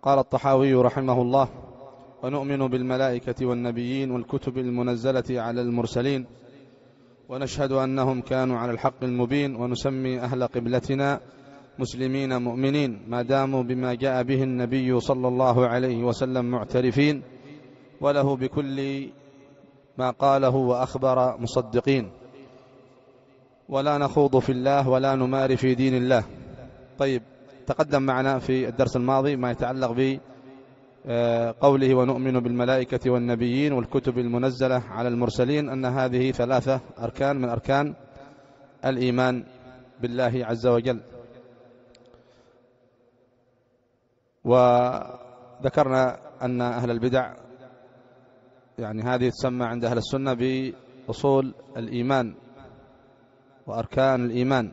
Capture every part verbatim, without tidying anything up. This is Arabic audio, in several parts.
قال الطحاوي رحمه الله: ونؤمن بالملائكة والنبيين والكتب المنزلة على المرسلين، ونشهد أنهم كانوا على الحق المبين، ونسمي أهل قبلتنا مسلمين مؤمنين ما داموا بما جاء به النبي صلى الله عليه وسلم معترفين، وله بكل ما قاله وأخبر مصدقين، ولا نخوض في الله ولا نماري في دين الله. طيب، تقدم معنا في الدرس الماضي ما يتعلق بقوله ونؤمن بالملائكة والنبيين والكتب المنزلة على المرسلين، أن هذه ثلاثة أركان من أركان الإيمان بالله عز وجل. وذكرنا أن أهل البدع يعني هذه تسمى عند أهل السنة بأصول الإيمان وأركان الإيمان،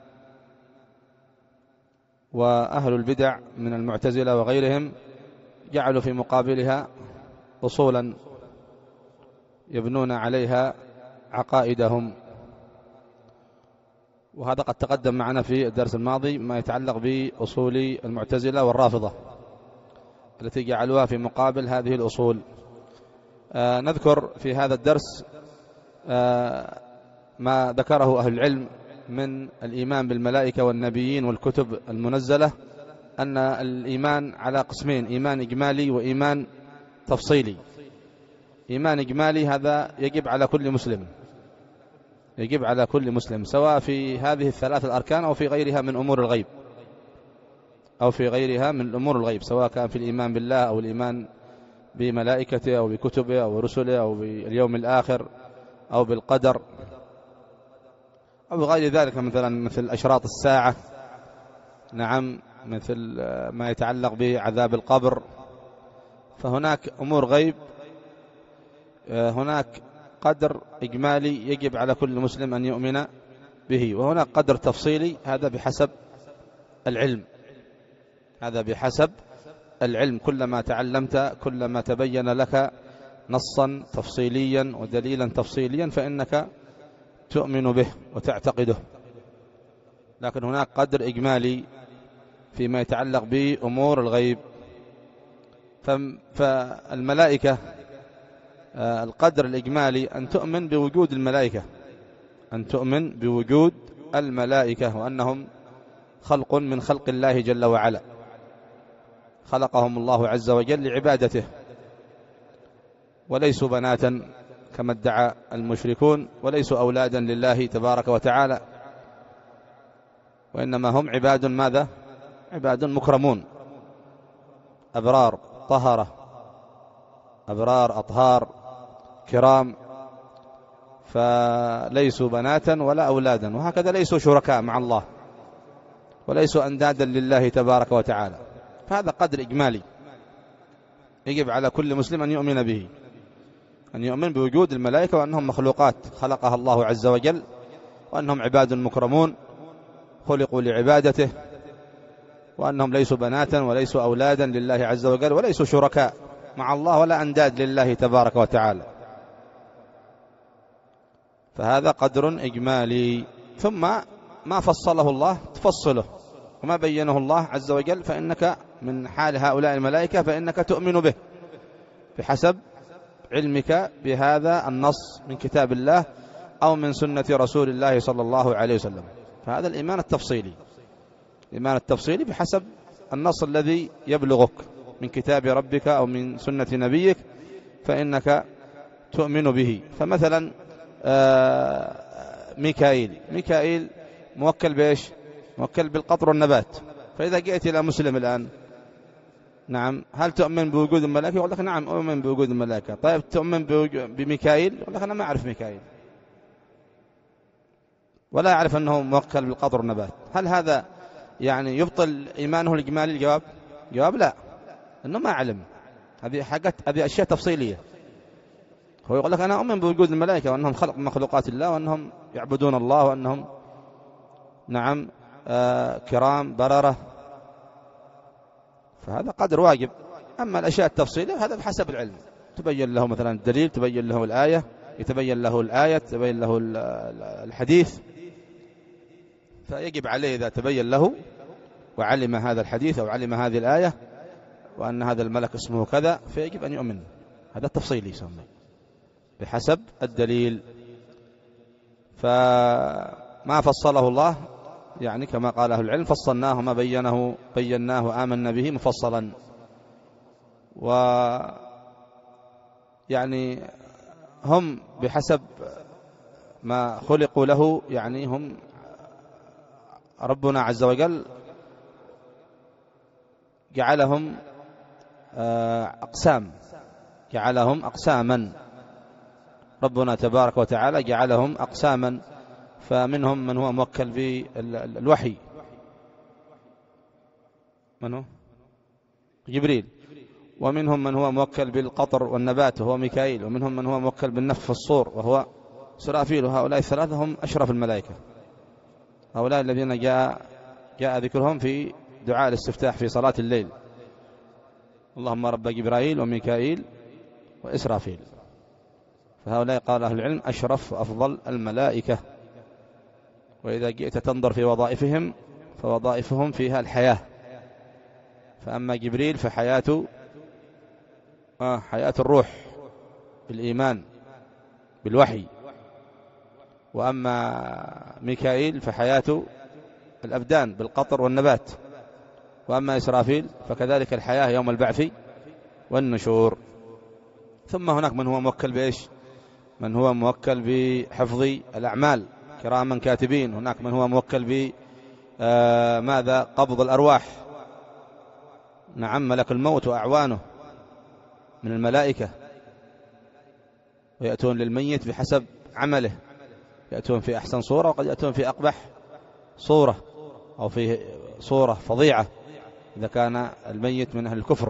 وأهل البدع من المعتزلة وغيرهم جعلوا في مقابلها أصولا يبنون عليها عقائدهم، وهذا قد تقدم معنا في الدرس الماضي ما يتعلق بأصول المعتزلة والرافضة التي جعلوها في مقابل هذه الأصول. آه نذكر في هذا الدرس آه ما ذكره أهل العلم من الإيمان بالملائكة والنبيين والكتب المنزلة، أن الإيمان على قسمين: إيمان إجمالي وإيمان تفصيلي. إيمان إجمالي هذا يجب على كل مسلم، يجب على كل مسلم سواء في هذه الثلاث الأركان أو في غيرها من أمور الغيب، أو في غيرها من أمور الغيب، سواء كان في الإيمان بالله أو الإيمان بملائكته أو بكتبه أو برسله أو باليوم الآخر أو بالقدر أو بغير ذلك، مثلا مثل أشراط الساعة، نعم، مثل ما يتعلق بعذاب القبر. فهناك أمور غيب، هناك قدر إجمالي يجب على كل مسلم أن يؤمن به، وهناك قدر تفصيلي، هذا بحسب العلم، هذا بحسب العلم. كلما تعلمت كلما تبين لك نصا تفصيليا ودليلا تفصيليا فإنك تؤمن به وتعتقده. لكن هناك قدر إجمالي فيما يتعلق بأمور الغيب. فالملائكة القدر الإجمالي أن تؤمن بوجود الملائكة، أن تؤمن بوجود الملائكة وأنهم خلق من خلق الله جل وعلا، خلقهم الله عز وجل لعبادته، وليسوا بناتا كما ادعى المشركون، وليسوا أولادا لله تبارك وتعالى، وإنما هم عباد ماذا؟ عباد مكرمون، أبرار طهرة، أبرار أطهار كرام، فليسوا بناتا ولا أولادا، وهكذا ليسوا شركاء مع الله، وليسوا أندادا لله تبارك وتعالى. فهذا قدر إجمالي يجب على كل مسلم أن يؤمن به، أن يؤمن بوجود الملائكة وأنهم مخلوقات خلقها الله عز وجل، وأنهم عباد مكرمون خلقوا لعبادته، وأنهم ليسوا بناتا وليسوا أولادا لله عز وجل، وليسوا شركاء مع الله ولا أنداد لله تبارك وتعالى. فهذا قدر إجمالي. ثم ما فصله الله تفصله، وما بينه الله عز وجل فإنك من حال هؤلاء الملائكة فإنك تؤمن به بحسب علمك بهذا النص من كتاب الله أو من سنة رسول الله صلى الله عليه وسلم. فهذا الإيمان التفصيلي، الإيمان التفصيلي بحسب النص الذي يبلغك من كتاب ربك أو من سنة نبيك فإنك تؤمن به. فمثلا ميكائيل ميكائيل موكل بإيش؟ موكل بالقطر والنبات. فإذا جئت إلى مسلم الآن، نعم، هل تؤمن بوجود الملائكة؟ يقول لك نعم أؤمن بوجود الملائكة. طيب تؤمن بميكائيل؟ يقول لك أنا ما أعرف ميكائيل ولا أعرف أنه موكل بالقطر والنبات. هل هذا يعني يبطل إيمانه الإجمالي؟ الجواب جواب لا، أنه ما علم. هذه حاجات، هذه أشياء تفصيلية. هو يقول لك أنا أؤمن بوجود الملائكة وأنهم خلق مخلوقات الله وأنهم يعبدون الله وأنهم نعم آه كرام بررة، فهذا قدر واجب. أما الأشياء التفصيلية هذا بحسب العلم، تبين له مثلا الدليل، تبين له الآية، يتبين له الآية، تبين له الحديث، فيجب عليه إذا تبين له وعلم هذا الحديث أو علم هذه الآية وأن هذا الملك اسمه كذا، فيجب أن يؤمن. هذا التفصيل يسمى بحسب الدليل. فما فصله الله يعني كما قال أهل العلم فصلناه ما بينه بيناه آمنا به مفصلا. و يعني هم بحسب ما خلقوا له، يعني هم ربنا عز وجل جعلهم أقسام، جعلهم أقساما. ربنا تبارك وتعالى جعلهم أقساما، فمنهم من هو موكل بالوحي. من هو؟ جبريل. ومنهم من هو موكل بالقطر والنبات وهو ميكائيل. ومنهم من هو موكل بالنفخ في الصور وهو إسرافيل. وهؤلاء الثلاثة هم أشرف الملائكة، هؤلاء الذين جاء جاء ذكرهم في دعاء الاستفتاح في صلاة الليل: اللهم رب جبرائيل وميكائيل وإسرافيل. فهؤلاء قال أهل العلم أشرف وأفضل الملائكة. وإذا جئت تنظر في وظائفهم فوظائفهم فيها الحياة. فأما جبريل فحياته آه حياة الروح بالإيمان بالوحي. وأما ميكائيل فحياة الأبدان بالقطر والنبات. وأما إسرافيل فكذلك الحياة يوم البعث والنشور. ثم هناك من هو موكل بإيش؟ من هو موكل بحفظ الأعمال كراما كاتبين. هناك من هو موكل ب آه ماذا؟ قبض الأرواح. نعم، ملك الموت وأعوانه من الملائكة، ويأتون للميت بحسب عمله، يأتون في أحسن صورة وقد يأتون في أقبح صورة أو في صورة فظيعة إذا كان الميت من أهل الكفر.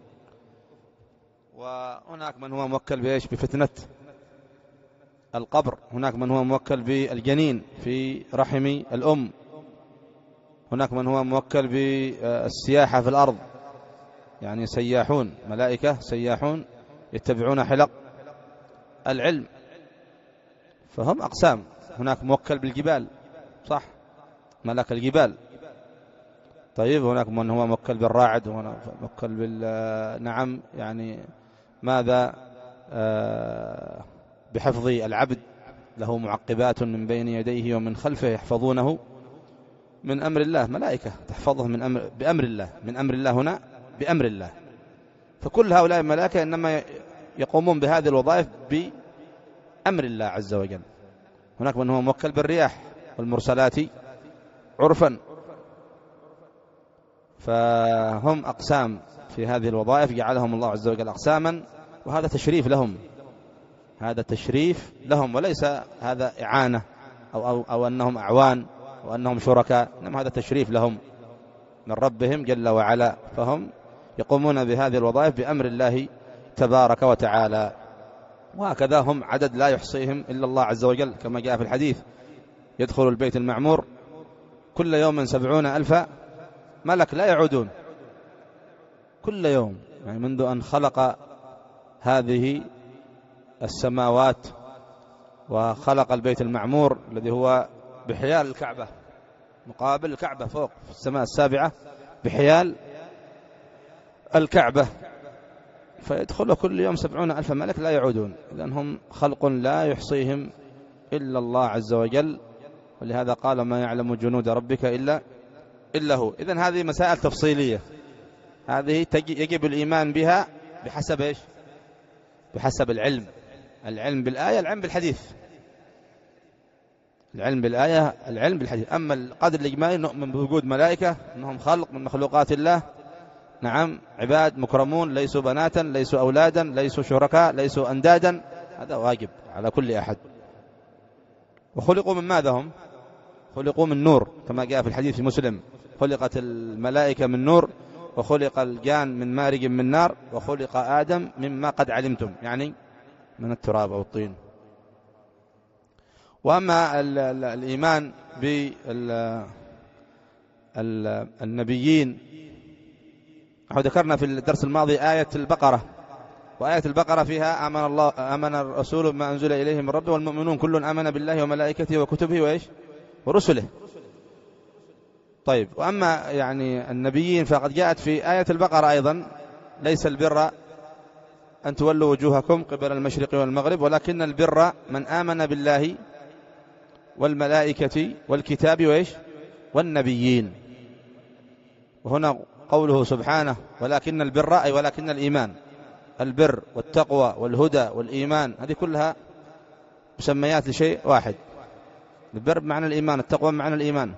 وهناك من هو موكل بإيش؟ بفتنة القبر. هناك من هو موكل بالجنين في رحم الأم. هناك من هو موكل بالسياحة في الأرض، يعني سياحون، ملائكة سياحون يتبعون حلق العلم. فهم أقسام. هناك موكل بالجبال، صح، ملك الجبال. طيب هناك من هو موكل بالراعد، وموكل بال نعم يعني ماذا آه بحفظ العبد، له معقبات من بين يديه ومن خلفه يحفظونه من أمر الله. ملائكة تحفظه من أمر بأمر الله، من أمر الله هنا بأمر الله. فكل هؤلاء الملائكة إنما يقومون بهذه الوظائف بأمر الله عز وجل. هناك من هو موكل بالرياح والمرسلات عرفا. فهم أقسام في هذه الوظائف، جعلهم الله عز وجل أقساما، وهذا تشريف لهم، هذا تشريف لهم، وليس هذا إعانة أو, أو, أو أنهم أعوان وأنهم شركاء، إنما هذا تشريف لهم من ربهم جل وعلا. فهم يقومون بهذه الوظائف بأمر الله تبارك وتعالى. وهكذا هم عدد لا يحصيهم إلا الله عز وجل، كما جاء في الحديث: يدخل البيت المعمور كل يوم سبعون ألف ملك لا يعودون، كل يوم، يعني منذ أن خلق هذه السماوات وخلق البيت المعمور الذي هو بحيال الكعبة، مقابل الكعبة فوق في السماء السابعة بحيال الكعبة، فيدخل كل يوم سبعون ألف ملك لا يعودون. إذن هم خلق لا يحصيهم إلا الله عز وجل، ولهذا قال: ما يعلم جنود ربك إلا إلا هو. إذن هذه مسائل تفصيلية، هذه يجب الإيمان بها بحسب إيش؟ بحسب العلم، العلم بالآية، العلم بالحديث، العلم بالآية، العلم بالحديث. أما القدر الإجمالي نؤمن بوجود ملائكة، أنهم خلق من مخلوقات الله، نعم، عباد مكرمون، ليسوا بناتا، ليسوا أولادا، ليسوا شركاء، ليسوا أندادا، هذا واجب على كل أحد. وخلقوا من ماذا هم؟ خلقوا من نور، كما جاء في الحديث في مسلم: خلقت الملائكة من نور، وخلق الجان من مارج من نار، وخلق آدم مما قد علمتم، يعني من التراب أو الطين. وأما ال ال الإيمان بالنبيين، ذكرنا في الدرس الماضي آية البقرة، وآية البقرة فيها: آمن الله آمن الرسول بما أنزل إليه من ربه والمؤمنون كل آمن بالله وملائكته وكتبه وإيش ورسله. طيب، وأما يعني النبيين فقد جاءت في آية البقرة أيضا ليس البر أن تولوا وجوهكم قبل المشرق والمغرب، ولكن البر من آمن بالله والملائكة والكتاب وإيش والنبيين. وهنا قوله سبحانه ولكن البر أي ولكن الإيمان، البر والتقوى والهدى والإيمان هذه كلها مسميات لشيء واحد. البر بمعنى الإيمان، التقوى بمعنى الإيمان،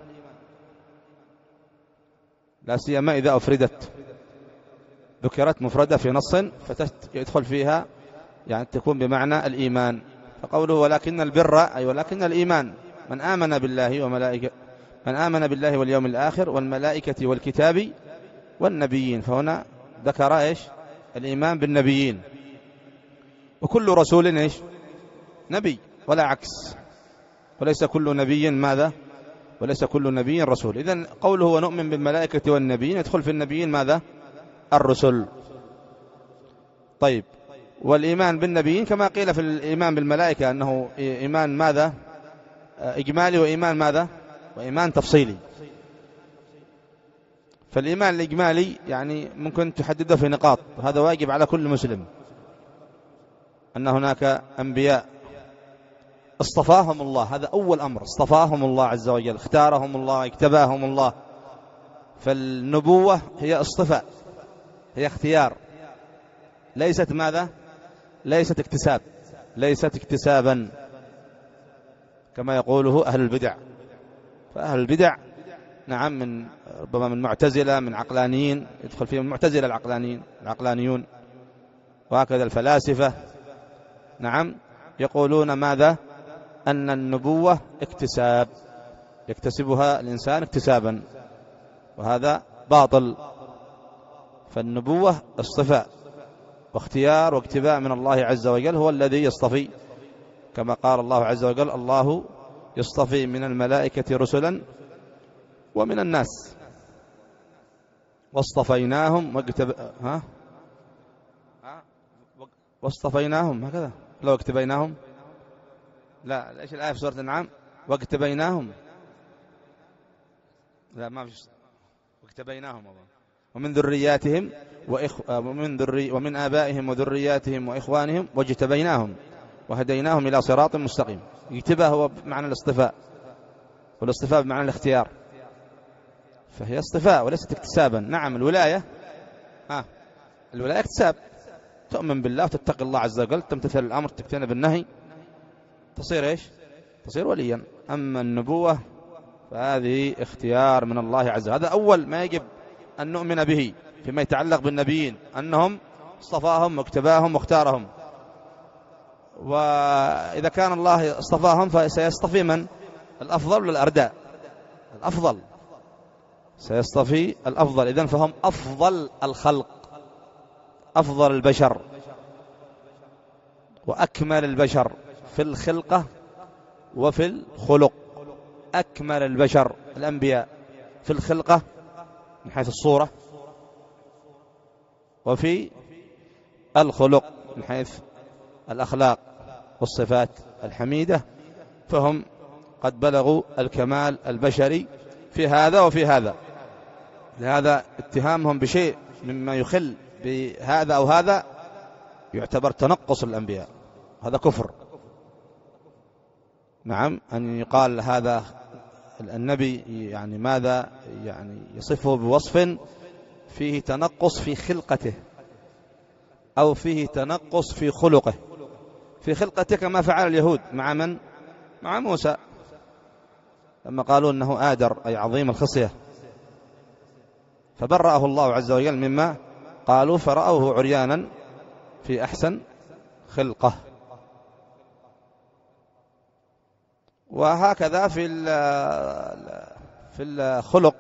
لا سيما إذا أفردت، ذكرت مفردة في نص فيدخل فيها يعني تكون بمعنى الإيمان. فقوله ولكن البر أي ولكن الإيمان من آمن بالله وملائكة من آمن بالله واليوم الآخر والملائكة والكتاب والنبيين. فهنا ذكر إيش الإيمان بالنبيين، وكل رسول إيش نبي ولا عكس، وليس كل نبي ماذا وليس كل نبي رسول. إذن قوله ونؤمن بالملائكة والنبيين يدخل في النبيين ماذا الرسل. طيب، والإيمان بالنبيين كما قيل في الإيمان بالملائكة أنه إيمان ماذا إجمالي وإيمان ماذا وإيمان تفصيلي. فالإيمان الإجمالي يعني ممكن تحدده في نقاط، وهذا واجب على كل مسلم، أن هناك أنبياء اصطفاهم الله، هذا أول أمر، اصطفاهم الله عز وجل، اختارهم الله، اكتباهم الله. فالنبوة هي اصطفاء، هي اختيار، ليست ماذا ليست اكتساب، ليست اكتسابا كما يقوله أهل البدع. فأهل البدع نعم من ربما من معتزلة، من عقلانيين، يدخل فيهم المعتزلة العقلانيين العقلانيون، وهكذا الفلاسفة نعم يقولون ماذا أن النبوة اكتساب، يكتسبها الإنسان اكتسابا، وهذا باطل. فالنبوة اصطفاء واختيار واكتباء من الله عز وجل، هو الذي يصطفي، كما قال الله عز وجل الله يصطفي من الملائكة رسلا ومن الناس واصطفيناهم واكتب ها واصطفيناهم هكذا لو اكتبيناهم لا ايش الآية في سورة الأنعام واكتبيناهم لا ما فيش واكتبيناهم ومن ذرياتهم وإخ... ومن ذري ومن آبائهم وذرياتهم وإخوانهم واجتبيناهم وهديناهم إلى صراط مستقيم. يكتبها هو بمعنى الاصطفاء، والاصطفاء بمعنى الاختيار، فهي اصطفاء وليست اكتسابا. نعم الولاية ها الولاية اكتساب، تؤمن بالله وتتقي الله عز وجل، تمتثل الأمر تجتنب النهي، تصير ايش تصير وليا. أما النبوة فهذه اختيار من الله عز وجل. هذا أول ما يجب أن نؤمن به فيما يتعلق بالنبيين، أنهم اصطفاهم واكتباهم واختارهم. وإذا كان الله اصطفاهم فسيصطفي من الأفضل والأرداء، الأفضل سيصطفي الأفضل، إذن فهم أفضل الخلق، أفضل البشر وأكمل البشر في الخلقة وفي الخلق. أكمل البشر الأنبياء في الخلقة من حيث الصورة، وفي الخلق من حيث الأخلاق والصفات الحميدة، فهم قد بلغوا الكمال البشري في هذا وفي هذا. لهذا اتهامهم بشيء مما يخل بهذا أو هذا يعتبر تنقص الأنبياء، هذا كفر. نعم أن يقال هذا النبي يعني ماذا يعني يصفه بوصف فيه تنقص في خلقته أو فيه تنقص في خلقه. في خلقته كما فعل اليهود مع من؟ مع موسى لما قالوا أنه آدر أي عظيم الخصية، فبرأه الله عز وجل مما قالوا فرأوه عريانا في أحسن خلقه. وهكذا في في الخلق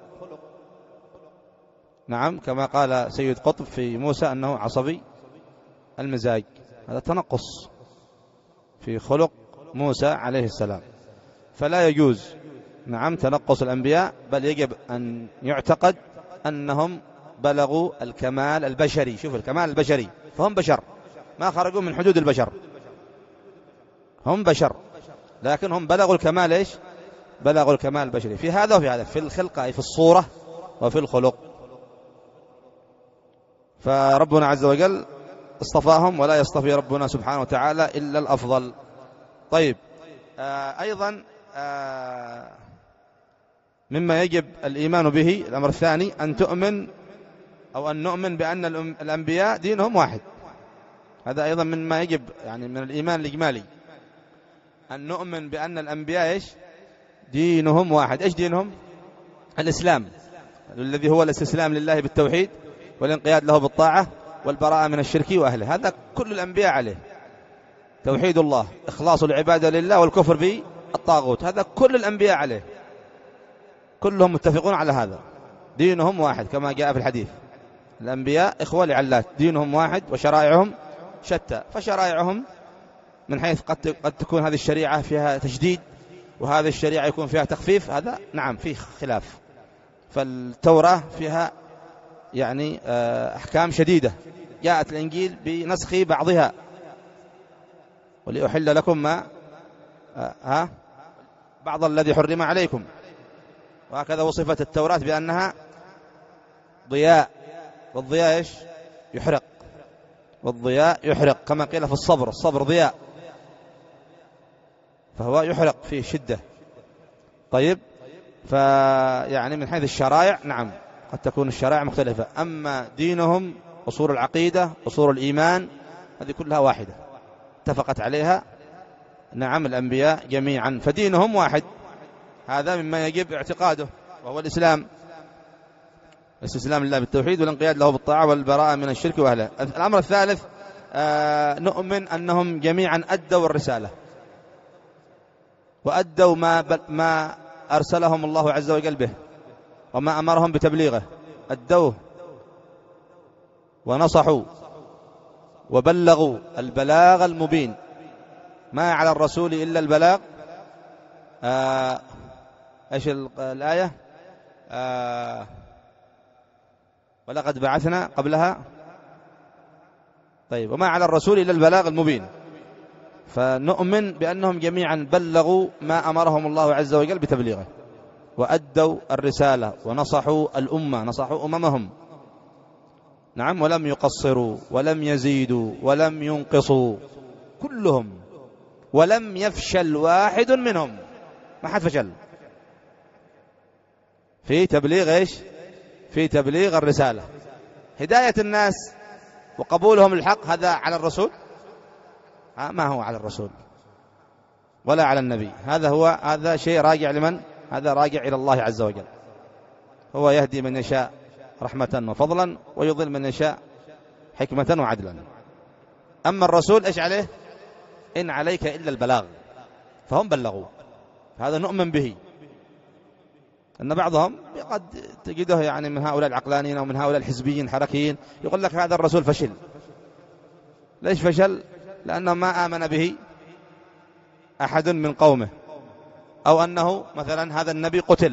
نعم كما قال سيد قطب في موسى أنه عصبي المزاج، هذا تنقص في خلق موسى عليه السلام. فلا يجوز نعم تنقص الأنبياء، بل يجب أن يعتقد أنهم بلغوا الكمال البشري. شوف الكمال البشري، فهم بشر ما خرجوا من حدود البشر، هم بشر لكن هم بلغوا الكمال إيش بلغوا الكمال البشري في هذا وفي هذا، في الخلقة أي في الصورة وفي الخلق. فربنا عز وجل اصطفاهم، ولا يصطفي ربنا سبحانه وتعالى إلا الأفضل. طيب، آه أيضا آه مما يجب الإيمان به الأمر الثاني أن تؤمن أو أن نؤمن بأن الأنبياء دينهم واحد. هذا أيضا مما يجب يعني من الإيمان الإجمالي، أن نؤمن بأن الأنبياء إيش؟ دينهم واحد. إيش دينهم؟ الإسلام، الذي هو الاستسلام لله بالتوحيد والانقياد له بالطاعة والبراءة من الشرك وأهله. هذا كل الأنبياء عليه، توحيد الله، إخلاص العبادة لله والكفر بالطاغوت، هذا كل الأنبياء عليه، كلهم متفقون على هذا، دينهم واحد كما جاء في الحديث. الأنبياء إخوة لعلات، دينهم واحد وشرائعهم شتى. فشرائعهم من حيث قد قد تكون هذه الشريعة فيها تشديد وهذه الشريعة يكون فيها تخفيف، هذا نعم فيه خلاف. فالتوراة فيها يعني أحكام شديدة، جاءت الإنجيل بنسخ بعضها، ولأحل لكم ما ها بعض الذي حرم عليكم. وهكذا وصفت التوراة بأنها ضياء، والضياء إيش؟ يحرق، والضياء يحرق، كما قيل في الصبر، الصبر ضياء، فهو يحرق فيه شدة. طيب، فيعني من حيث الشرائع نعم قد تكون الشرائع مختلفة، أما دينهم أصول العقيدة أصول الإيمان هذه كلها واحدة اتفقت عليها نعم الأنبياء جميعا، فدينهم واحد. هذا مما يجب اعتقاده، وهو الإسلام، الاستسلام لله بالتوحيد والانقياد له بالطاعة والبراءة من الشرك وأهله. الأمر الثالث آه نؤمن أنهم جميعا أدوا الرسالة وأدوا ما, ما أرسلهم الله عز وجل به وما أمرهم بتبليغه، أدوه ونصحوا وبلغوا البلاغ المبين. ما على الرسول إلا البلاغ. آه إيش الآية؟ آه ولقد بعثنا قبلها. طيب، وما على الرسول إلا البلاغ المبين. فنؤمن بأنهم جميعا بلغوا ما أمرهم الله عز وجل بتبليغه وأدوا الرسالة ونصحوا الأمة، نصحوا أممهم نعم، ولم يقصروا ولم يزيدوا ولم ينقصوا، كلهم، ولم يفشل واحد منهم، ما حد فشل في تبليغ إيش؟ في تبليغ الرسالة. هداية الناس وقبولهم الحق هذا على الرسول؟ ما هو على الرسول ولا على النبي، هذا هو هذا شيء راجع لمن؟ هذا راجع إلى الله عز وجل. هو يهدي من يشاء رحمة وفضلا ويضل من يشاء حكمة وعدلا. أما الرسول إيش عليه؟ إن عليك إلا البلاغ، فهم بلغوا، هذا نؤمن به. أن بعضهم قد تجده يعني من هؤلاء العقلانيين أو من هؤلاء الحزبيين الحركيين يقول لك هذا الرسول فشل. ليش فشل؟ لأنه ما آمن به أحد من قومه، أو أنه مثلا هذا النبي قتل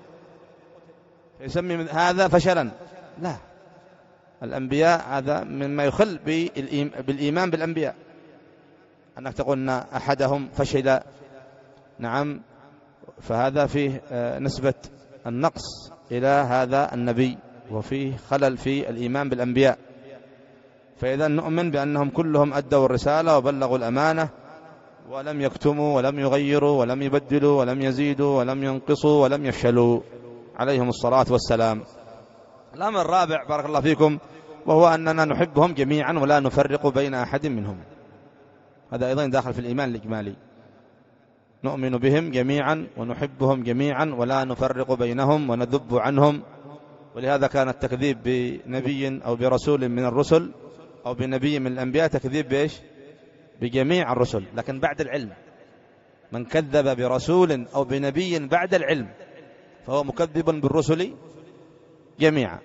يسمي هذا فشلا. لا، الأنبياء هذا مما يخل بالإيمان بالأنبياء، أنك تقول أن أحدهم فشل نعم، فهذا فيه نسبة النقص إلى هذا النبي وفيه خلل في الإيمان بالأنبياء. فإذا نؤمن بأنهم كلهم أدوا الرسالة وبلغوا الأمانة ولم يكتموا ولم يغيروا ولم يبدلوا ولم يزيدوا ولم ينقصوا ولم يفشلوا عليهم الصلاة والسلام. الأمر الرابع بارك الله فيكم وهو أننا نحبهم جميعا ولا نفرق بين أحد منهم. هذا أيضا داخل في الإيمان الإجمالي، نؤمن بهم جميعا ونحبهم جميعا ولا نفرق بينهم ونذب عنهم. ولهذا كان التكذيب بنبي أو برسول من الرسل أو بنبي من الأنبياء تكذيب بإيش؟ بجميع الرسل، لكن بعد العلم. من كذب برسول أو بنبي بعد العلم فهو مكذب بالرسل جميعا،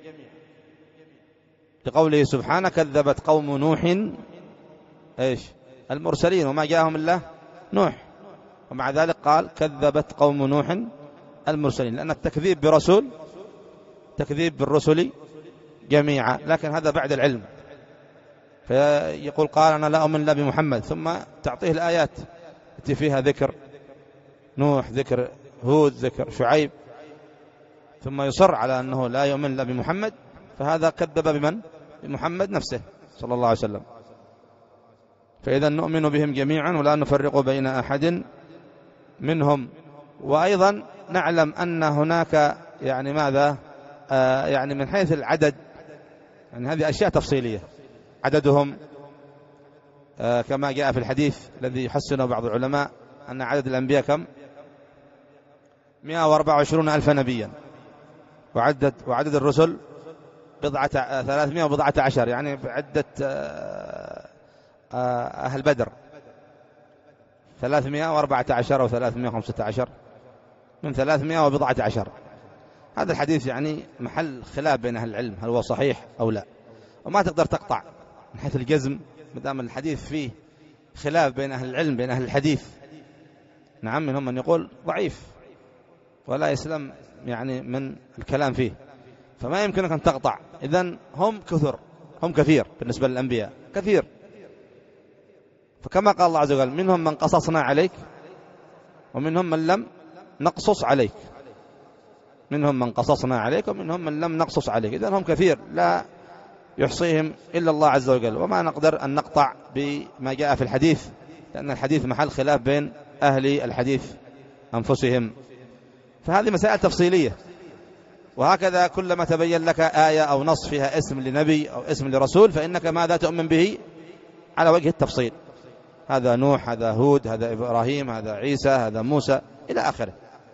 لقوله سبحانه كذبت قوم نوح إيش؟ المرسلين وما جاءهم إلا نوح، ومع ذلك قال كذبت قوم نوح المرسلين، لأن التكذيب برسول تكذيب بالرسل جميعا، لكن هذا بعد العلم. فيقول قال أنا لا أؤمن إلا بمحمد، ثم تعطيه الآيات التي فيها ذكر نوح ذكر هود ذكر شعيب، ثم يصر على أنه لا يؤمن إلا بمحمد، فهذا كذب بمن؟ بمحمد نفسه صلى الله عليه وسلم. فإذا نؤمن بهم جميعا ولا نفرق بين أحد منهم. وأيضا نعلم أن هناك يعني ماذا آه يعني من حيث العدد، يعني هذه أشياء تفصيلية، عددهم آه كما جاء في الحديث الذي يحسنه بعض العلماء أن عدد الأنبياء كم؟ مئة وأربعة وعشرين ألف نبيا، وعدد وعدد الرسل بضعة آه ثلاثمائة وبضعة عشر، يعني بعدة آه آه أهل بدر ثلاثمائة وأربعة عشر أو ثلاثمائة وخمسة عشر، من ثلاثمائة وبضعة عشر. هذا الحديث يعني محل خلاف بين أهل العلم هل هو صحيح أو لا، وما تقدر تقطع من حيث الجزم مدام الحديث فيه خلاف بين أهل العلم بين أهل الحديث. نعم، منهم من يقول ضعيف ولا يسلم يعني من الكلام فيه، فما يمكنك أن تقطع. إذن هم كثر، هم كثير بالنسبة للأنبياء كثير. فكما قال الله عز وجل منهم من قصصنا عليك ومنهم من لم نقصص عليك، منهم من قصصنا عليك ومنهم من لم نقصص عليك. إذن هم كثير لا يحصيهم إلا الله عز وجل، وما نقدر أن نقطع بما جاء في الحديث، لأن الحديث محل خلاف بين أهل الحديث أنفسهم. فهذه مسائل تفصيلية. وهكذا كلما تبين لك آية أو نص فيها اسم لنبي أو اسم لرسول فإنك ماذا تؤمن به على وجه التفصيل، هذا نوح، هذا هود، هذا إبراهيم، هذا عيسى، هذا موسى إلى آخره،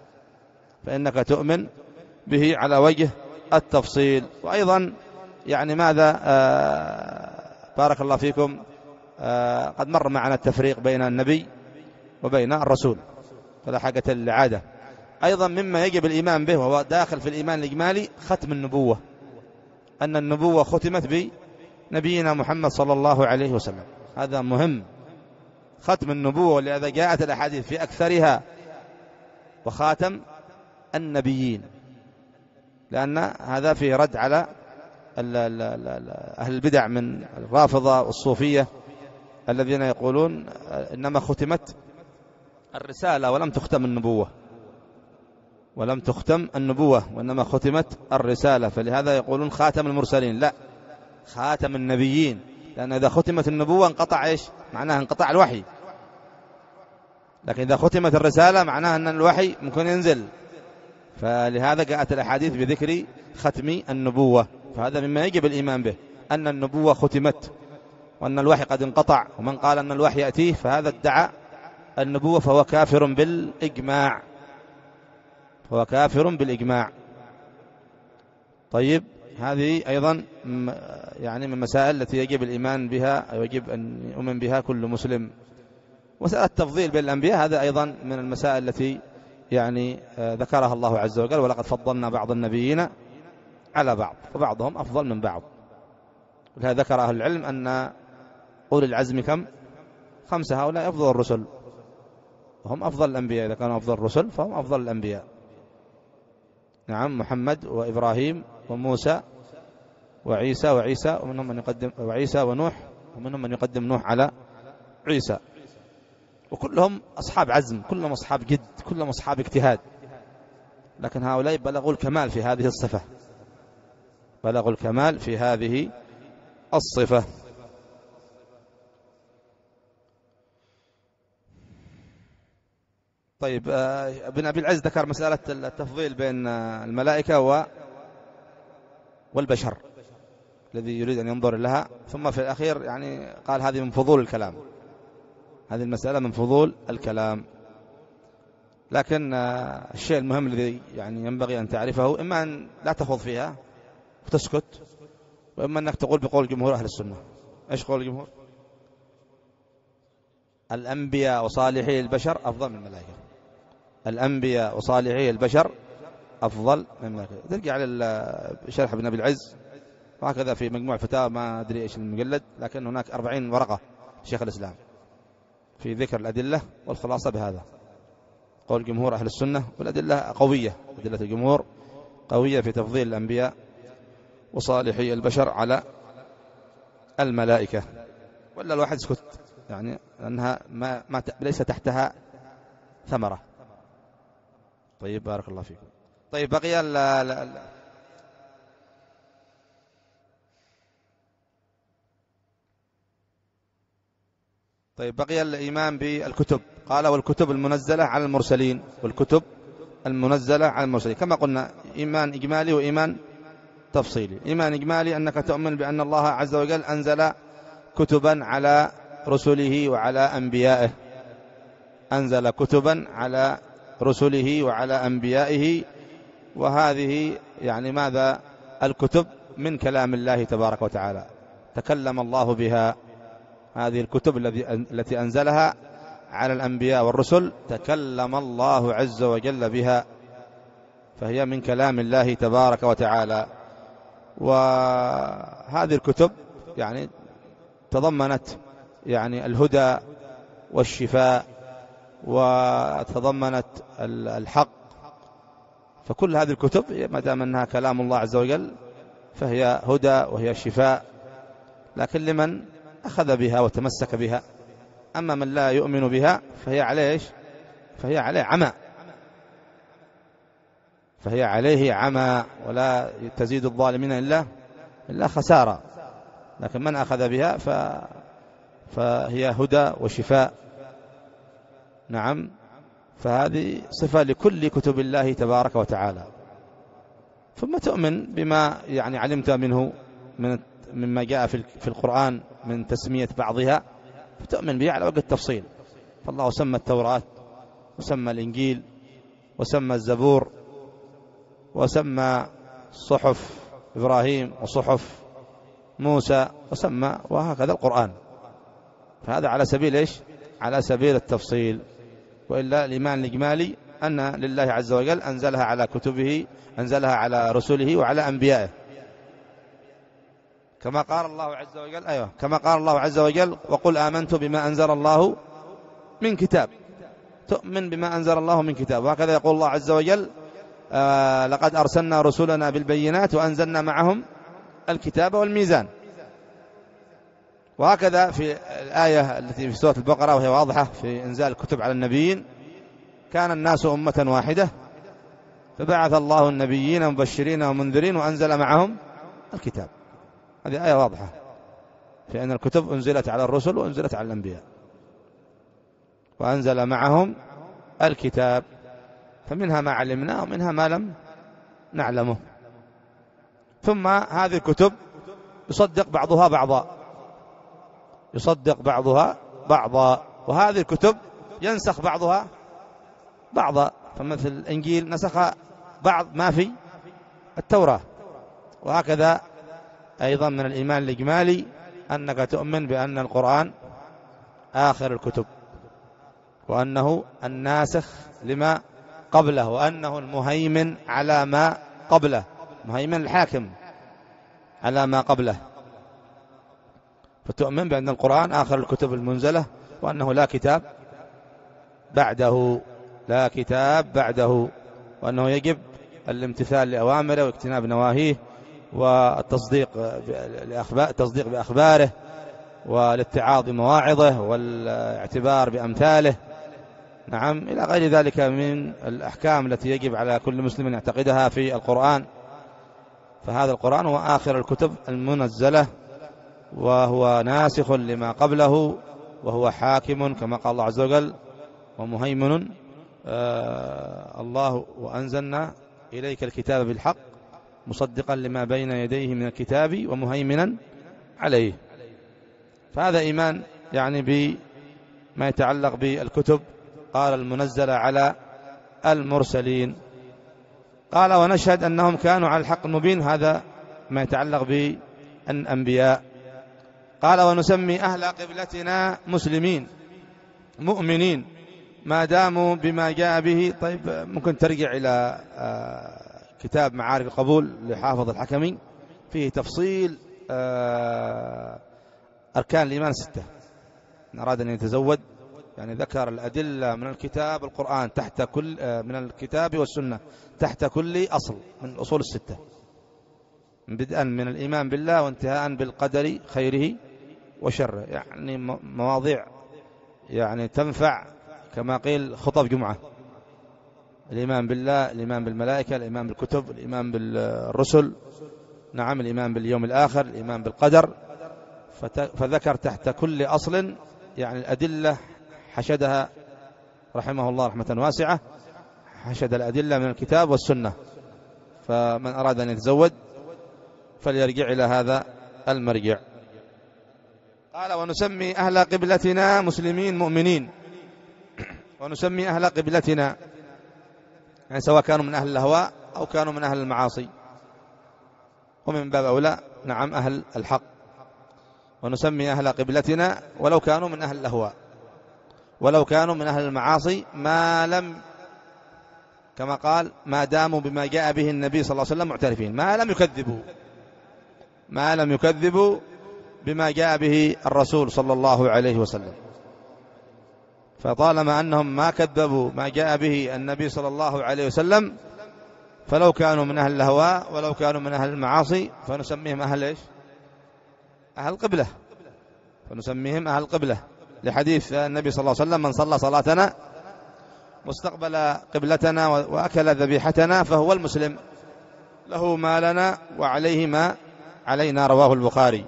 فإنك تؤمن به على وجه التفصيل. وأيضا يعني ماذا آه بارك الله فيكم آه قد مر معنا التفريق بين النبي وبين الرسول فلا حاجة للعادة. أيضا مما يجب الإيمان به وهو داخل في الإيمان الإجمالي ختم النبوة، أن النبوة ختمت بنبينا محمد صلى الله عليه وسلم، هذا مهم، ختم النبوة. ولهذا جاءت الأحاديث في أكثرها وخاتم النبيين، لأن هذا فيه رد على أهل البدع من الرافضة والصوفية الذين يقولون إنما ختمت الرسالة ولم تختم النبوة، ولم تختم النبوة وإنما ختمت الرسالة، فلهذا يقولون خاتم المرسلين، لا، خاتم النبيين، لأن إذا ختمت النبوة انقطع إيش؟ معناها انقطع الوحي، لكن إذا ختمت الرسالة معناها أن الوحي ممكن ينزل، فلهذا جاءت الأحاديث بذكر ختم النبوة. فهذا مما يجب الإيمان به، أن النبوة ختمت وأن الوحي قد انقطع. ومن قال أن الوحي يأتيه فهذا ادعى النبوة فهو كافر بالإجماع، هو كافر بالإجماع. طيب، هذه أيضا يعني من المسائل التي يجب الإيمان بها، يجب أن يؤمن بها كل مسلم. مسألة التفضيل بين الأنبياء هذا أيضا من المسائل التي يعني ذكرها الله عز وجل، ولقد فضلنا بعض النبيين على بعض وبعضهم أفضل من بعض. ولهذا ذكر أهل العلم أن أولي العزم كم؟ خمسة، هؤلاء أفضل الرسل وهم أفضل الأنبياء، إذا كانوا أفضل الرسل فهم أفضل الأنبياء. نعم، محمد وإبراهيم وموسى وعيسى وعيسى ومنهم من يقدم وعيسى ونوح ومنهم من يقدم نوح على عيسى، وكلهم أصحاب عزم، كلهم أصحاب جد، كلهم أصحاب اجتهاد، لكن هؤلاء بلغوا الكمال في هذه الصفة، بلغوا الكمال في هذه الصفة. طيب، ابن أبي العز ذكر مسألة التفضيل بين الملائكة والبشر الذي يريد أن ينظر لها، ثم في الأخير يعني قال هذه من فضول الكلام، هذه المسألة من فضول الكلام. لكن الشيء المهم الذي يعني ينبغي أن تعرفه، إما أن لا تخوض فيها وتسكت، وإما أنك تقول بقول جمهور أهل السنة. إيش قول الجمهور؟ الأنبياء وصالحي البشر أفضل من الملائكة، الأنبياء وصالحي البشر أفضل من الملائكة. ترجع على شرح ابن أبي العز وهكذا في مجموع فتاوى، ما أدري إيش المجلد، لكن هناك أربعين ورقة شيخ الإسلام في ذكر الأدلة، والخلاصة بهذا قول جمهور أهل السنة، والأدلة قوية، أدلة الجمهور قوية في تفضيل الأنبياء وصالحي البشر على الملائكة. ولا الواحد سكت يعني لأنها ما, ما ليس تحتها ثمرة. طيب، بارك الله فيكم. طيب، بقي ال ال طيب بقي الإيمان بالكتب. قال والكتب المنزلة على المرسلين، والكتب المنزلة على المرسلين كما قلنا إيمان إجمالي وإيمان تفصيلي. إيمان إجمالي أنك تؤمن بأن الله عز وجل أنزل كتبا على رسله وعلى أنبيائه، أنزل كتبا على رسله وعلى أنبيائه، وهذه يعني ماذا؟ الكتب من كلام الله تبارك وتعالى، تكلم الله بها. هذه الكتب التي أنزلها على الأنبياء والرسل تكلم الله عز وجل بها، فهي من كلام الله تبارك وتعالى. وهذه الكتب يعني تضمنت يعني الهدى والشفاء، وتضمنت الحق، فكل هذه الكتب ما دام أنها كلام الله عز وجل فهي هدى وهي شفاء، لكن لمن أخذ بها وتمسك بها. أما من لا يؤمن بها فهي عليه فهي عليه عمى، فهي عليه عمى، ولا تزيد الظالمين إلا إلا خسارة. لكن من أخذ بها ف... فهي هدى وشفاء. نعم، فهذه صفة لكل كتب الله تبارك وتعالى. ثم تؤمن بما يعني علمت منه من مما جاء في القرآن من تسمية بعضها، فتؤمن به على وجه التفصيل. فالله سمى التوراة وسمى الإنجيل وسمى الزبور وسمى صحف إبراهيم وصحف موسى وسمى، وهكذا القرآن. فهذا على سبيل إيش؟ على سبيل التفصيل. وإلا الإيمان الإجمالي أن لله عز وجل أنزلها على كتبه، أنزلها على رسله وعلى أنبيائه، كما قال الله عز وجل أيوة كما قال الله عز وجل وقل آمنت بما أنزل الله من كتاب. تؤمن بما أنزل الله من كتاب. وهكذا يقول الله عز وجل آه لقد أرسلنا رسلنا بالبينات وأنزلنا معهم الكتاب والميزان. وهكذا في الآية التي في سورة البقرة وهي واضحة في إنزال الكتب على النبيين، كان الناس أمة واحدة فبعث الله النبيين مبشرين ومنذرين وأنزل معهم الكتاب. هذه آية واضحة في أن الكتب أنزلت على الرسل وأنزلت على الأنبياء، وأنزل معهم الكتاب، فمنها ما علمنا ومنها ما لم نعلمه. ثم هذه الكتب يصدق بعضها بعضا، يصدق بعضها بعضا، وهذه الكتب ينسخ بعضها بعضا. فمثل الإنجيل نسخ بعض ما في التوراة. وهكذا أيضا من الإيمان الإجمالي أنك تؤمن بأن القرآن آخر الكتب، وأنه الناسخ لما قبله، وأنه المهيمن على ما قبله، مهيمن الحاكم على ما قبله. فتؤمن بأن القرآن آخر الكتب المنزلة، وأنه لا كتاب بعده، لا كتاب بعده، وأنه يجب الامتثال لأوامره واجتناب نواهيه، والتصديق بأخبار التصديق بأخباره، والاتعاظ بمواعظه، والاعتبار بأمثاله. نعم، إلى غير ذلك من الأحكام التي يجب على كل مسلم أن يعتقدها في القرآن. فهذا القرآن هو آخر الكتب المنزلة، وهو ناسخ لما قبله، وهو حاكم كما قال الله عز وجل ومهيمن. آه الله وأنزلنا إليك الكتاب بالحق مصدقا لما بين يديه من الكتاب ومهيمنا عليه. فهذا إيمان يعني بما يتعلق بالكتب. قال المنزل على المرسلين. قال ونشهد أنهم كانوا على الحق المبين، هذا ما يتعلق بالأنبياء. قال ونسمي أهل قبلتنا مسلمين مؤمنين ما داموا بما جاء به. طيب ممكن ترجع إلى كتاب معارف القبول لحافظ الحكمي، فيه تفصيل أركان الإيمان الستة. إن أراد أن يتزود يعني ذكر الأدلة من الكتاب القرآن تحت كل من الكتاب والسنة تحت كل أصل من الأصول الستة، بدءا من الإيمان بالله وانتهاء بالقدر خيره وشره. يعني مواضيع يعني تنفع كما قيل خطب جمعة. الإيمان بالله، الإيمان بالملائكة، الإيمان بالكتب، الإيمان بالرسل، نعم، الإيمان باليوم الآخر، الإيمان بالقدر. فذكر تحت كل أصل يعني الأدلة حشدها رحمه الله رحمة واسعة، حشد الأدلة من الكتاب والسنة، فمن أراد أن يتزود فليرجع إلى هذا المرجع. قال ونسمي أهل قبلتنا مسلمين مؤمنين. ونسمي أهل قبلتنا يعني سواء كانوا من أهل الهواء أو كانوا من أهل المعاصي، ومن باب أولى نعم أهل الحق. ونسمي أهل قبلتنا ولو كانوا من أهل الأهواء، ولو كانوا من أهل المعاصي، ما لم كما قال ما داموا بما جاء به النبي صلى الله عليه وسلم معترفين، ما لم يكذبوا ما لم يكذبوا بما جاء به الرسول صلى الله عليه وسلم. فطالما أنهم ما كذبوا ما جاء به النبي صلى الله عليه وسلم، فلو كانوا من أهل الهواء ولو كانوا من أهل المعاصي فنسميهم أهل إيش؟ أهل القبلة، فنسميهم أهل القبلة، لحديث النبي صلى الله عليه وسلم من صلى صلاتنا واستقبل قبلتنا وأكل ذبيحتنا فهو المسلم، له ما لنا وعليه ما علينا، رواه البخاري.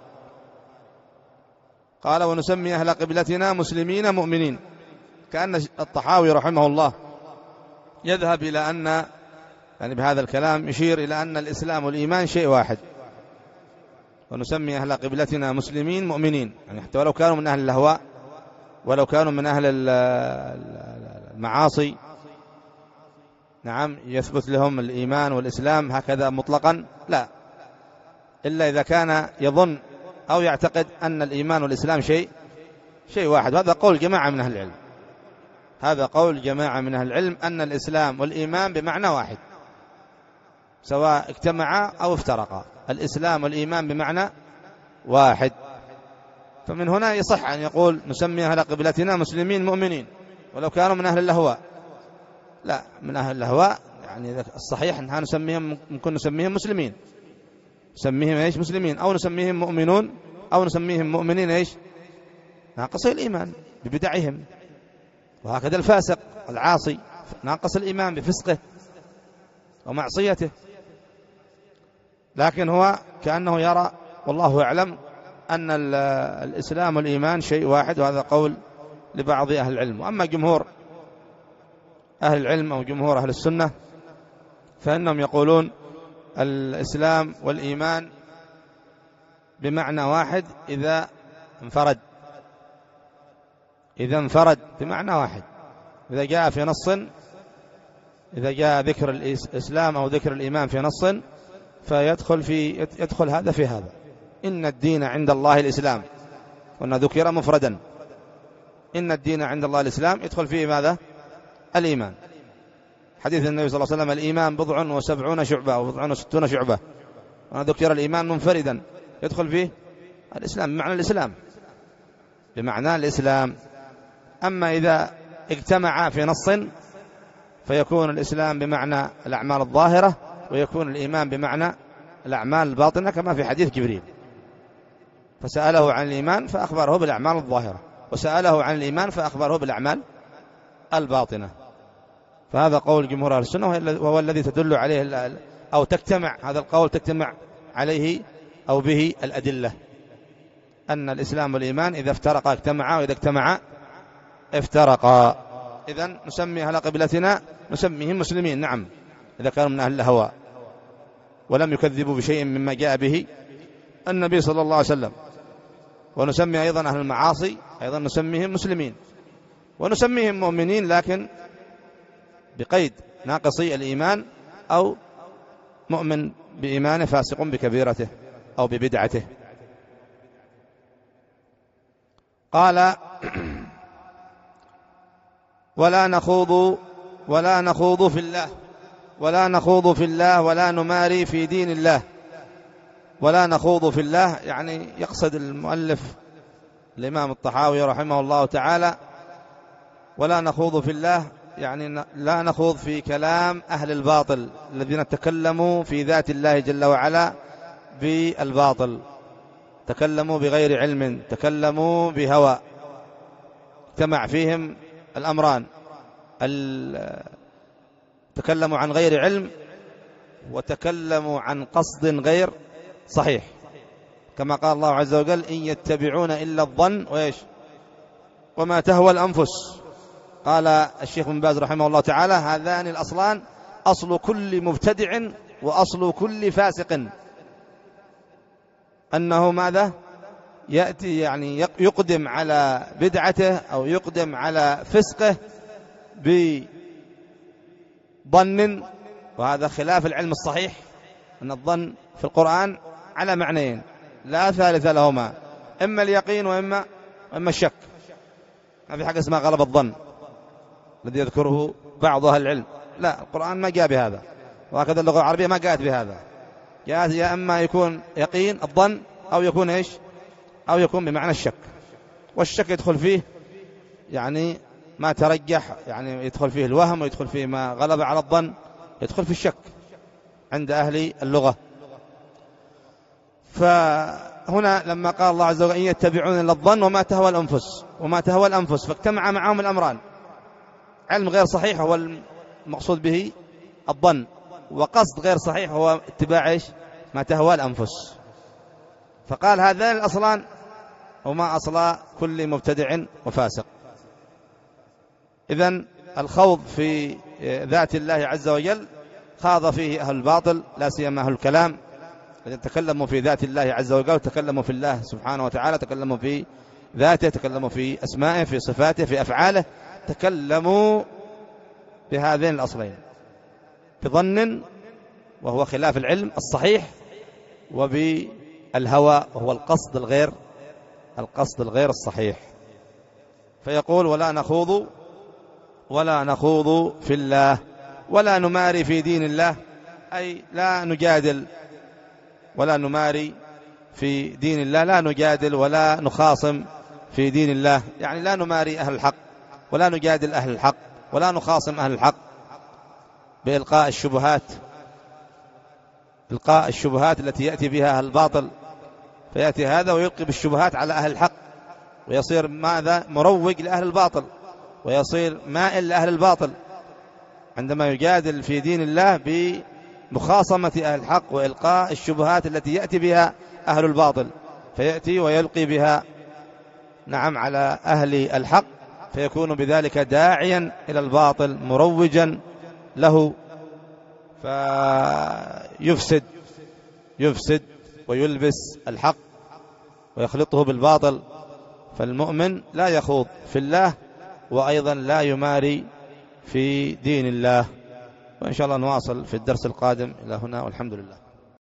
قال ونسمي أهل قبلتنا مسلمين مؤمنين، كأن الطحاوي رحمه الله يذهب إلى أن يعني بهذا الكلام يشير إلى أن الإسلام والإيمان شيء واحد. ونسمي أهل قبلتنا مسلمين مؤمنين، يعني حتى ولو كانوا من أهل الأهواء ولو كانوا من أهل المعاصي نعم يثبت لهم الإيمان والإسلام هكذا مطلقا، لا، إلا إذا كان يظن أو يعتقد أن الإيمان والإسلام شيء شيء واحد. هذا قول جماعة من أهل العلم، هذا قول جماعة من أهل العلم أن الإسلام والإيمان بمعنى واحد، سواء اجتمعا أو افترقا، الإسلام والإيمان بمعنى واحد. فمن هنا يصح أن يقول نسمي أهل قبلتنا مسلمين مؤمنين ولو كانوا من أهل الأهواء، لا، من أهل الأهواء يعني الصحيح أنها نسميهم ممكن نسميهم مسلمين، نسميهم إيش؟ مسلمين، أو نسميهم مؤمنون، أو نسميهم مؤمنين إيش؟ ناقص الإيمان ببدعهم. وهكذا الفاسق العاصي ناقص الإيمان بفسقه ومعصيته. لكن هو كأنه يرى والله أعلم أن الإسلام والإيمان شيء واحد، وهذا قول لبعض أهل العلم. وأما جمهور أهل العلم أو جمهور أهل السنة فإنهم يقولون الإسلام والإيمان بمعنى واحد إذا انفرد، إذا انفرد بمعنى واحد، إذا جاء في نص، إذا جاء ذكر الإسلام أو ذكر الإيمان في نص فيدخل في يدخل هذا في هذا. إن الدين عند الله الإسلام، وأن ذكر مفردا، إن الدين عند الله الإسلام يدخل فيه ماذا؟ الإيمان. حديث النبي صلى الله عليه وسلم الإيمان بضع وسبعون شعبة أو بضع وستون شعبة، وأن ذكر الإيمان منفردا يدخل فيه الإسلام بمعنى الإسلام، بمعنى الإسلام. أما إذا اجتمع في نص فيكون الإسلام بمعنى الأعمال الظاهرة، ويكون الإيمان بمعنى الأعمال الباطنة، كما في حديث جبريل فسأله عن الإيمان فأخبره بالأعمال الظاهرة، وسأله عن الإيمان فأخبره بالأعمال الباطنة. فهذا قول جمهور أهل السنة، وهو الذي تدل عليه أو تجتمع هذا القول تجتمع عليه أو به الأدلة، أن الإسلام والإيمان إذا افترقا اجتمعا، وإذا اجتمعا افترقا. إذن نسمي أهل قبلتنا نسميهم مسلمين، نعم، إذا كانوا من أهل الهواء ولم يكذبوا بشيء مما جاء به النبي صلى الله عليه وسلم. ونسمي أيضا أهل المعاصي أيضا نسميهم مسلمين، ونسميهم مؤمنين لكن بقيد ناقصي الإيمان، أو مؤمن بإيمانه فاسق بكبيرته أو ببدعته. قال ولا نخوض ولا نخوض في الله ولا نخوض في الله ولا نماري في دين الله. ولا نخوض في الله يعني يقصد المؤلف الإمام الطحاوي رحمه الله تعالى ولا نخوض في الله يعني لا نخوض في كلام أهل الباطل الذين تكلموا في ذات الله جل وعلا بالباطل، تكلموا بغير علم، تكلموا بهوى، اجتمع فيهم الأمران، تكلموا عن غير علم وتكلموا عن قصد غير صحيح، كما قال الله عز وجل إن يتبعون إلا الظن وإيش وما تهوى الأنفس. قال الشيخ بن باز رحمه الله تعالى: هذان الأصلان أصل كل مبتدع وأصل كل فاسق، أنه ماذا؟ يأتي يعني يقدم على بدعته أو يقدم على فسقه بظن، وهذا خلاف العلم الصحيح، أن الظن في القرآن على معنيين لا ثالث لهما، إما اليقين وإما وإما الشك. ما في حاجة اسمها غلب الظن الذي يذكره بعض أهل العلم، لا، القرآن ما جاء بهذا، وهكذا اللغة العربية ما جاءت بهذا. جاءت يا أما يكون يقين الظن أو يكون إيش؟ أو يكون بمعنى الشك. والشك يدخل فيه يعني ما ترجح، يعني يدخل فيه الوهم، ويدخل فيه ما غلب على الظن، يدخل في الشك عند أهل اللغة. فهنا لما قال الله عز وجل: إن يتبعون إلا الظن وما تهوى الأنفس، وما تهوى الأنفس، فاجتمع معهم الأمران: علم غير صحيح هو المقصود به الظن، وقصد غير صحيح هو اتباع إيش؟ ما تهوى الأنفس. فقال هذان الأصلان هما أصل كل مبتدع وفاسق. إذن الخوض في ذات الله عز وجل خاض فيه أهل الباطل، لا سيما أهل الكلام، الذين تكلموا في ذات الله عز وجل، تكلموا في الله سبحانه وتعالى، تكلموا في ذاته، تكلموا في أسمائه، في صفاته، في أفعاله، تكلموا بهذين الأصلين: بظن وهو خلاف العلم الصحيح، وبالهوى وهو القصد الغير القصد الغير الصحيح. فيقول: ولا نخوض ولا نخوض في الله ولا نماري في دين الله، أي لا نجادل ولا نماري في دين الله، لا نجادل ولا نخاصم في دين الله، يعني لا نماري أهل الحق ولا نجادل أهل الحق ولا نخاصم أهل الحق بإلقاء الشبهات إلقاء الشبهات التي يأتي بها أهل الباطل، فيأتي هذا ويلقي بالشبهات على أهل الحق، ويصير ماذا؟ مروج لأهل الباطل، ويصير مائل لأهل الباطل عندما يجادل في دين الله بمخاصمة أهل الحق وإلقاء الشبهات التي يأتي بها أهل الباطل، فيأتي ويلقي بها نعم على أهل الحق، فيكون بذلك داعيا إلى الباطل مروجا له، فيفسد يفسد ويلبس الحق ويخلطه بالباطل. فالمؤمن لا يخوض في الله، وأيضا لا يماري في دين الله. وإن شاء الله نواصل في الدرس القادم. إلى هنا والحمد لله.